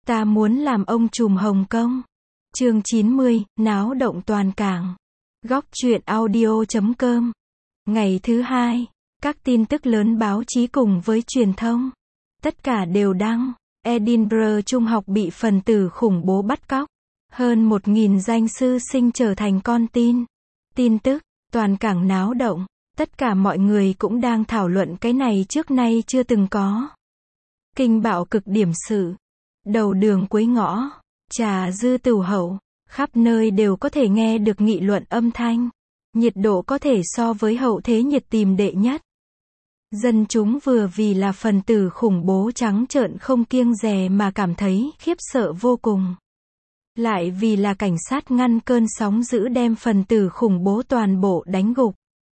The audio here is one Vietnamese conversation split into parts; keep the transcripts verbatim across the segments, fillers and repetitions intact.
Ta muốn làm ông trùm Hồng Kông. Chương chín mươi, náo động toàn cảng. Góc truyện audio chấm com. Ngày thứ hai, các tin tức lớn báo chí cùng với truyền thông, tất cả đều đăng, Edinburgh Trung học bị phần tử khủng bố bắt cóc. Hơn một nghìn danh sư sinh trở thành con tin. Tin tức, toàn cảng náo động, tất cả mọi người cũng đang thảo luận cái này trước nay chưa từng có. Kinh bạo cực điểm sự. Đầu đường cuối ngõ, trà dư tửu hậu, khắp nơi đều có thể nghe được nghị luận âm thanh. Nhiệt độ có thể so với hậu thế nhiệt tìm đệ nhất. Dân chúng vừa vì là phần tử khủng bố trắng trợn không kiêng dè mà cảm thấy khiếp sợ vô cùng. Lại vì là cảnh sát ngăn cơn sóng dữ đem phần tử khủng bố toàn bộ đánh gục.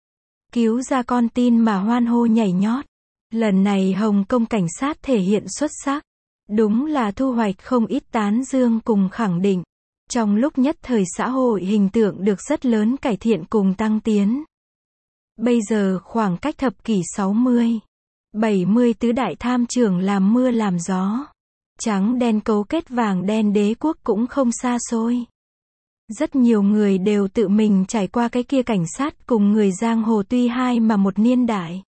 Cứu ra con tin mà hoan hô nhảy nhót. Lần này Hồng Kông cảnh sát thể hiện xuất sắc. Đúng là thu hoạch không ít tán dương cùng khẳng định. Trong lúc nhất thời xã hội hình tượng được rất lớn cải thiện cùng tăng tiến. Bây giờ khoảng cách thập kỷ sáu mươi, bảy mươi tứ đại tham trưởng làm mưa làm gió. Trắng đen cấu kết vàng đen đế quốc cũng không xa xôi. Rất nhiều người đều tự mình trải qua cái kia cảnh sát cùng người giang hồ tuy hai mà một niên đại.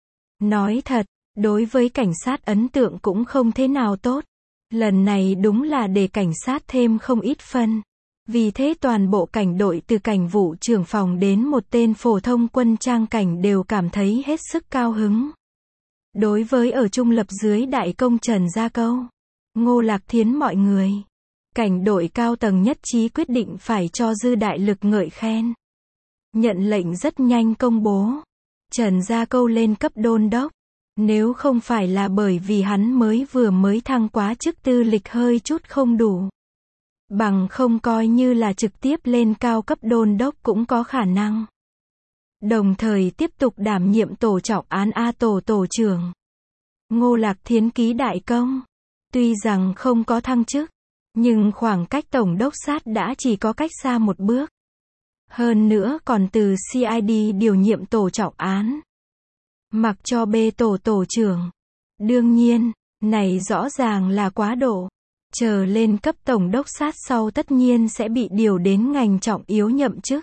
Nói thật, đối với cảnh sát ấn tượng cũng không thế nào tốt. Lần này đúng là để cảnh sát thêm không ít phân. Vì thế toàn bộ cảnh đội từ cảnh vụ trưởng phòng đến một tên phổ thông quân trang cảnh đều cảm thấy hết sức cao hứng. Đối với ở trung lập dưới đại công Trần Gia Câu, Ngô Lạc Thiến mọi người, cảnh đội cao tầng nhất trí quyết định phải cho dư đại lực ngợi khen. Nhận lệnh rất nhanh công bố. Trần Gia Câu lên cấp đôn đốc. Nếu không phải là bởi vì hắn mới vừa mới thăng quá chức tư lịch hơi chút không đủ. Bằng không coi như là trực tiếp lên cao cấp đôn đốc cũng có khả năng. Đồng thời tiếp tục đảm nhiệm tổ trọng án A tổ tổ trưởng. Ngô Lạc Thiến ký đại công. Tuy rằng không có thăng chức, nhưng khoảng cách tổng đốc sát đã chỉ có cách xa một bước. Hơn nữa còn từ C I D điều nhiệm tổ trọng án. Mặc cho B tổ tổ trưởng. Đương nhiên, này rõ ràng là quá độ. Chờ lên cấp tổng đốc sát sau tất nhiên sẽ bị điều đến ngành trọng yếu nhậm chức.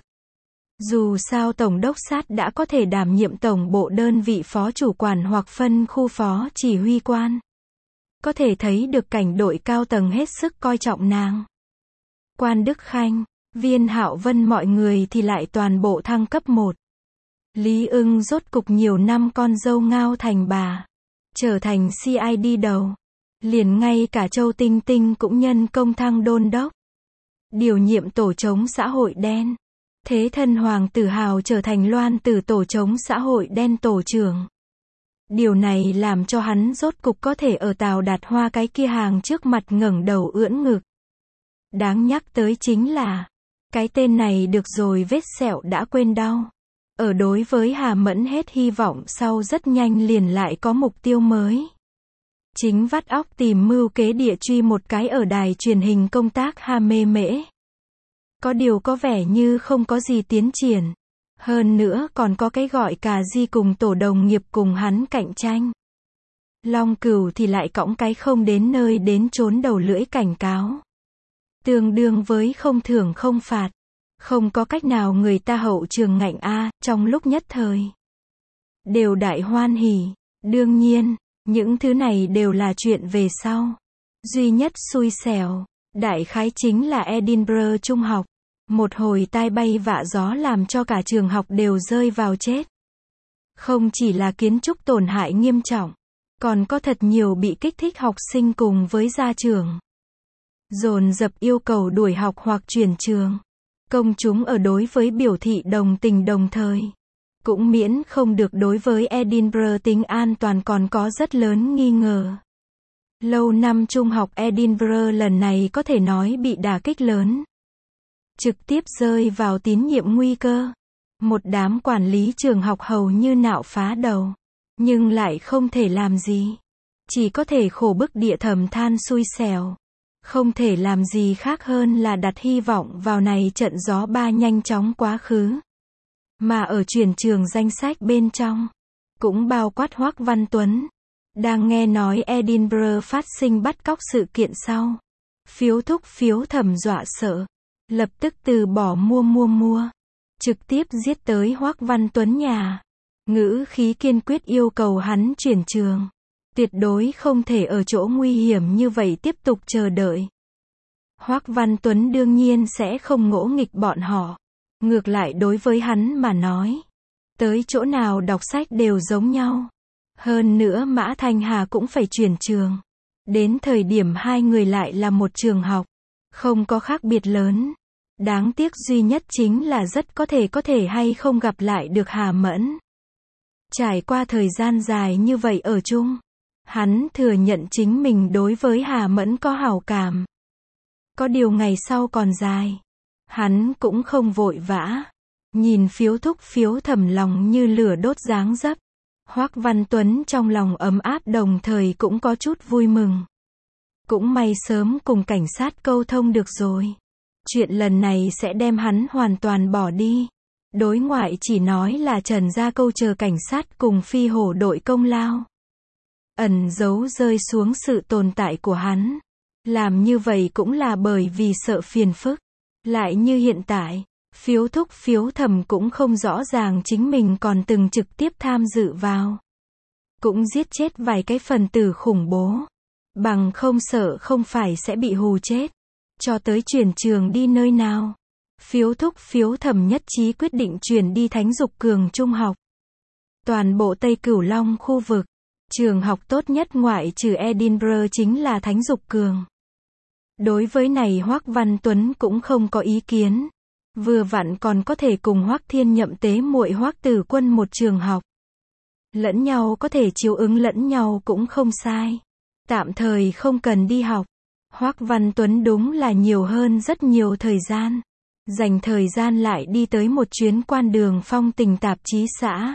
Dù sao tổng đốc sát đã có thể đảm nhiệm tổng bộ đơn vị phó chủ quản hoặc phân khu phó chỉ huy quan. Có thể thấy được cảnh đội cao tầng hết sức coi trọng nàng. Quan Đức Khanh, Viên Hạo Vân mọi người thì lại toàn bộ thăng cấp một. Lý Ưng rốt cục nhiều năm con dâu ngao thành bà. Trở thành C I D đầu. Liền ngay cả Châu Tinh Tinh cũng nhân công thăng đôn đốc. Điều nhiệm tổ chống xã hội đen. Thế thân Hoàng Tử Hào trở thành Loan Tử tổ chống xã hội đen tổ trưởng. Điều này làm cho hắn rốt cục có thể ở Tào Đạt Hoa cái kia hàng trước mặt ngẩng đầu ưỡn ngực. Đáng nhắc tới chính là, cái tên này được rồi vết sẹo đã quên đau. Ở đối với Hà Mẫn hết hy vọng sau rất nhanh liền lại có mục tiêu mới. Chính vắt óc tìm mưu kế địa truy một cái ở đài truyền hình công tác Hà Mê Mễ. Có điều có vẻ như không có gì tiến triển. Hơn nữa còn có cái gọi cà di cùng tổ đồng nghiệp cùng hắn cạnh tranh. Long Cửu thì lại cõng cái không đến nơi đến chốn đầu lưỡi cảnh cáo. Tương đương với không thưởng không phạt. Không có cách nào người ta hậu trường ngạnh a, trong lúc nhất thời. Đều đại hoan hỉ. Đương nhiên, những thứ này đều là chuyện về sau. Duy nhất xui xẻo, đại khái chính là Edinburgh Trung học. Một hồi tai bay vạ gió làm cho cả trường học đều rơi vào chết. Không chỉ là kiến trúc tổn hại nghiêm trọng, còn có thật nhiều bị kích thích học sinh cùng với gia trưởng. Dồn dập yêu cầu đuổi học hoặc chuyển trường. Công chúng ở đối với biểu thị đồng tình đồng thời. Cũng miễn không được đối với Edinburgh tính an toàn còn có rất lớn nghi ngờ. Lâu năm trung học Edinburgh lần này có thể nói bị đả kích lớn. Trực tiếp rơi vào tín nhiệm nguy cơ. Một đám quản lý trường học hầu như nạo phá đầu. Nhưng lại không thể làm gì. Chỉ có thể khổ bức địa thầm than xui xẻo. Không thể làm gì khác hơn là đặt hy vọng vào này trận gió ba nhanh chóng quá khứ. Mà ở chuyển trường danh sách bên trong, cũng bao quát Hoắc Văn Tuấn. Đang nghe nói Edinburgh phát sinh bắt cóc sự kiện sau, Phiếu thúc phiếu thẩm dọa sợ. Lập tức từ bỏ mua mua mua. Trực tiếp giết tới Hoắc Văn Tuấn nhà. Ngữ khí kiên quyết yêu cầu hắn chuyển trường. Tuyệt đối không thể ở chỗ nguy hiểm như vậy tiếp tục chờ đợi. Hoắc Văn Tuấn đương nhiên sẽ không ngỗ nghịch bọn họ. Ngược lại đối với hắn mà nói. Tới chỗ nào đọc sách đều giống nhau. Hơn nữa Mã Thanh Hà cũng phải chuyển trường. Đến thời điểm hai người lại là một trường học. Không có khác biệt lớn. Đáng tiếc duy nhất chính là rất có thể có thể hay không gặp lại được Hà Mẫn. Trải qua thời gian dài như vậy ở chung. Hắn thừa nhận chính mình đối với Hà Mẫn có hảo cảm. Có điều ngày sau còn dài. Hắn cũng không vội vã. Nhìn phiếu thúc phiếu thẩm lòng như lửa đốt dáng dấp. Hoắc Văn Tuấn trong lòng ấm áp đồng thời cũng có chút vui mừng. Cũng may sớm cùng cảnh sát câu thông được rồi. Chuyện lần này sẽ đem hắn hoàn toàn bỏ đi. Đối ngoại chỉ nói là Trần Gia Câu chờ cảnh sát cùng phi hổ đội công lao. Ẩn giấu rơi xuống sự tồn tại của hắn. Làm như vậy cũng là bởi vì sợ phiền phức. Lại như hiện tại, phiếu thúc phiếu thẩm cũng không rõ ràng chính mình còn từng trực tiếp tham dự vào. Cũng giết chết vài cái phần tử khủng bố. Bằng không sợ không phải sẽ bị hù chết. Cho tới chuyển trường đi nơi nào. Phiếu thúc phiếu thẩm nhất trí quyết định chuyển đi Thánh Dục Cường Trung học. Toàn bộ Tây Cửu Long khu vực. Trường học tốt nhất ngoại trừ Edinburgh chính là Thánh Dục Cường. Đối với này Hoắc Văn Tuấn cũng không có ý kiến. Vừa vặn còn có thể cùng Hoắc Thiên Nhậm tế muội Hoắc Tử Quân một trường học. Lẫn nhau có thể chiếu ứng lẫn nhau cũng không sai. Tạm thời không cần đi học. Hoắc Văn Tuấn đúng là nhiều hơn rất nhiều thời gian. Dành thời gian lại đi tới một chuyến quan đường phong tình tạp chí xã.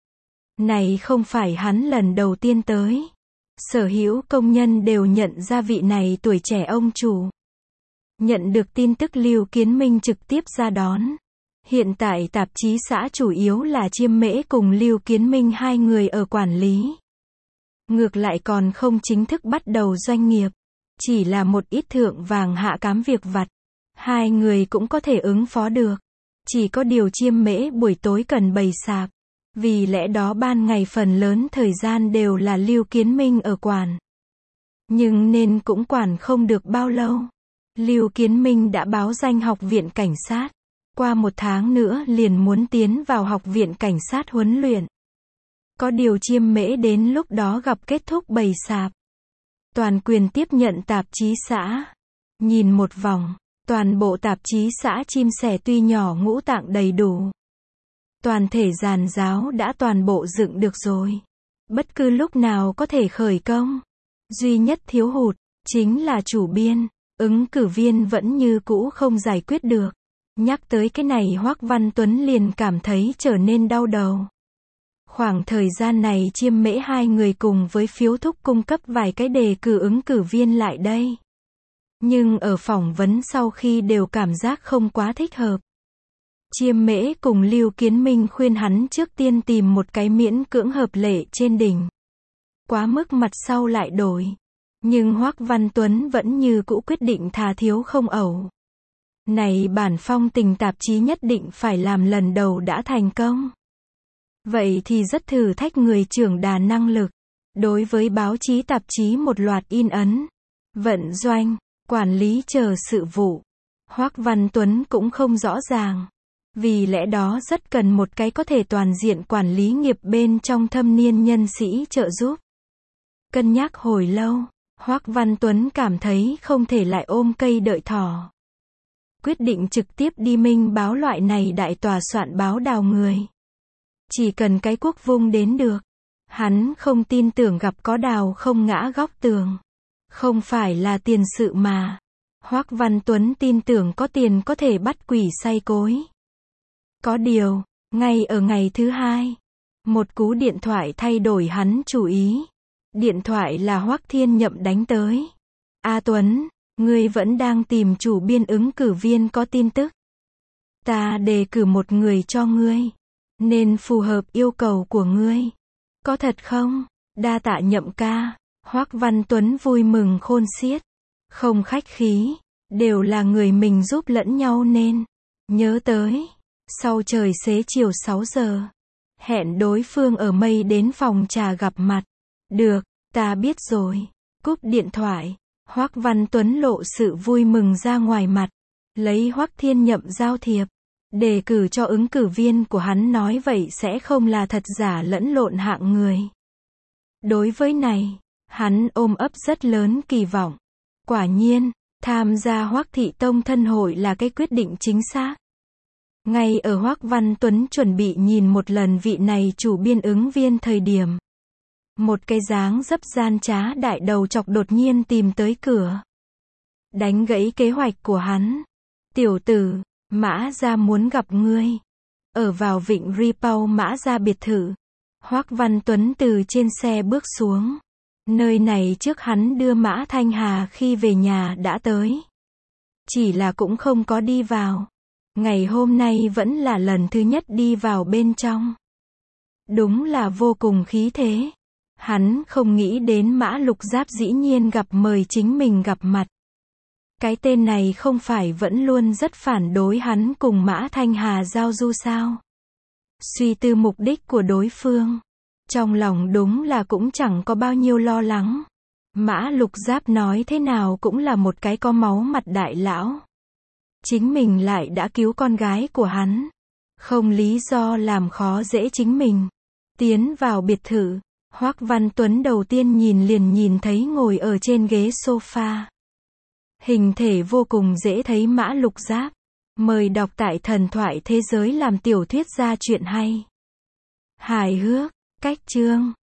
Này không phải hắn lần đầu tiên tới. Sở hữu công nhân đều nhận ra vị này tuổi trẻ ông chủ. Nhận được tin tức Lưu Kiến Minh trực tiếp ra đón. Hiện tại tạp chí xã chủ yếu là Chiêm Mễ cùng Lưu Kiến Minh hai người ở quản lý. Ngược lại còn không chính thức bắt đầu doanh nghiệp. Chỉ là một ít thượng vàng hạ cám việc vặt. Hai người cũng có thể ứng phó được. Chỉ có điều Chiêm Mễ buổi tối cần bày sạp. Vì lẽ đó ban ngày phần lớn thời gian đều là Lưu Kiến Minh ở quản. Nhưng nên cũng quản không được bao lâu. Lưu Kiến Minh đã báo danh học viện cảnh sát. Qua một tháng nữa liền muốn tiến vào học viện cảnh sát huấn luyện. Có điều Chiêm Mễ đến lúc đó gặp kết thúc bày sạp. Toàn quyền tiếp nhận tạp chí xã. Nhìn một vòng, toàn bộ tạp chí xã chim sẻ tuy nhỏ ngũ tạng đầy đủ. Toàn thể giàn giáo đã toàn bộ dựng được rồi. Bất cứ lúc nào có thể khởi công. Duy nhất thiếu hụt, chính là chủ biên. Ứng cử viên vẫn như cũ không giải quyết được. Nhắc tới cái này Hoắc Văn Tuấn liền cảm thấy trở nên đau đầu. Khoảng thời gian này Chiêm Mễ hai người cùng với phiếu thúc cung cấp vài cái đề cử ứng cử viên lại đây. Nhưng ở phỏng vấn sau khi đều cảm giác không quá thích hợp. Chiêm Mễ cùng Lưu Kiến Minh khuyên hắn trước tiên tìm một cái miễn cưỡng hợp lệ trên đỉnh. Quá mức mặt sau lại đổi. Nhưng Hoắc Văn Tuấn vẫn như cũ quyết định thà thiếu không ẩu. Này bản phong tình tạp chí nhất định phải làm lần đầu đã thành công. Vậy thì rất thử thách người trưởng đà năng lực. Đối với báo chí tạp chí một loạt in ấn, vận doanh, quản lý chờ sự vụ. Hoắc Văn Tuấn cũng không rõ ràng. Vì lẽ đó rất cần một cái có thể toàn diện quản lý nghiệp bên trong thâm niên nhân sĩ trợ giúp. Cân nhắc hồi lâu, Hoắc Văn Tuấn cảm thấy không thể lại ôm cây đợi thỏ. Quyết định trực tiếp đi Minh báo loại này đại tòa soạn báo đào người. Chỉ cần cái quốc vung đến được. Hắn không tin tưởng gặp có đào không ngã góc tường. Không phải là tiền sự mà. Hoắc Văn Tuấn tin tưởng có tiền có thể bắt quỷ say cối. Có điều, ngay ở ngày thứ hai, một cú điện thoại thay đổi hắn chủ ý. Điện thoại là Hoắc Thiên Nhậm đánh tới. A Tuấn, ngươi vẫn đang tìm chủ biên ứng cử viên có tin tức. Ta đề cử một người cho ngươi. Nên phù hợp yêu cầu của ngươi. Có thật không? Đa tạ Nhậm ca. Hoắc Văn Tuấn vui mừng khôn xiết. Không khách khí, đều là người mình giúp lẫn nhau nên. Nhớ tới, sau trời xế chiều sáu giờ, hẹn đối phương ở mây đến phòng trà gặp mặt. Được, ta biết rồi. Cúp điện thoại, Hoắc Văn Tuấn lộ sự vui mừng ra ngoài mặt, lấy Hoắc Thiên Nhậm giao thiệp, đề cử cho ứng cử viên của hắn nói vậy sẽ không là thật giả lẫn lộn hạng người. Đối với này, hắn ôm ấp rất lớn kỳ vọng. Quả nhiên, tham gia Hoắc Thị Tông thân hội là cái quyết định chính xác. Ngay ở Hoắc Văn Tuấn chuẩn bị nhìn một lần vị này chủ biên ứng viên thời điểm, một cái dáng dấp gian trá đại đầu chọc đột nhiên tìm tới cửa, đánh gãy kế hoạch của hắn. Tiểu tử, Mã gia muốn gặp ngươi. Ở vào vịnh Ripoll Mã gia biệt thự, Hoắc Văn Tuấn từ trên xe bước xuống. Nơi này trước hắn đưa Mã Thanh Hà khi về nhà đã tới. Chỉ là cũng không có đi vào. Ngày hôm nay vẫn là lần thứ nhất đi vào bên trong. Đúng là vô cùng khí thế. Hắn không nghĩ đến Mã Lục Giáp dĩ nhiên gặp mời chính mình gặp mặt. Cái tên này không phải vẫn luôn rất phản đối hắn cùng Mã Thanh Hà giao du sao? Suy tư mục đích của đối phương, trong lòng đúng là cũng chẳng có bao nhiêu lo lắng. Mã Lục Giáp nói thế nào cũng là một cái có máu mặt đại lão. Chính mình lại đã cứu con gái của hắn, không lý do làm khó dễ chính mình. Tiến vào biệt thự, Hoắc Văn Tuấn đầu tiên nhìn liền nhìn thấy ngồi ở trên ghế sofa. Hình thể vô cùng dễ thấy Mã Lục Giáp. Mời đọc tại Thần Thoại Thế Giới làm tiểu thuyết ra chuyện hay. Hài hước, cách chương.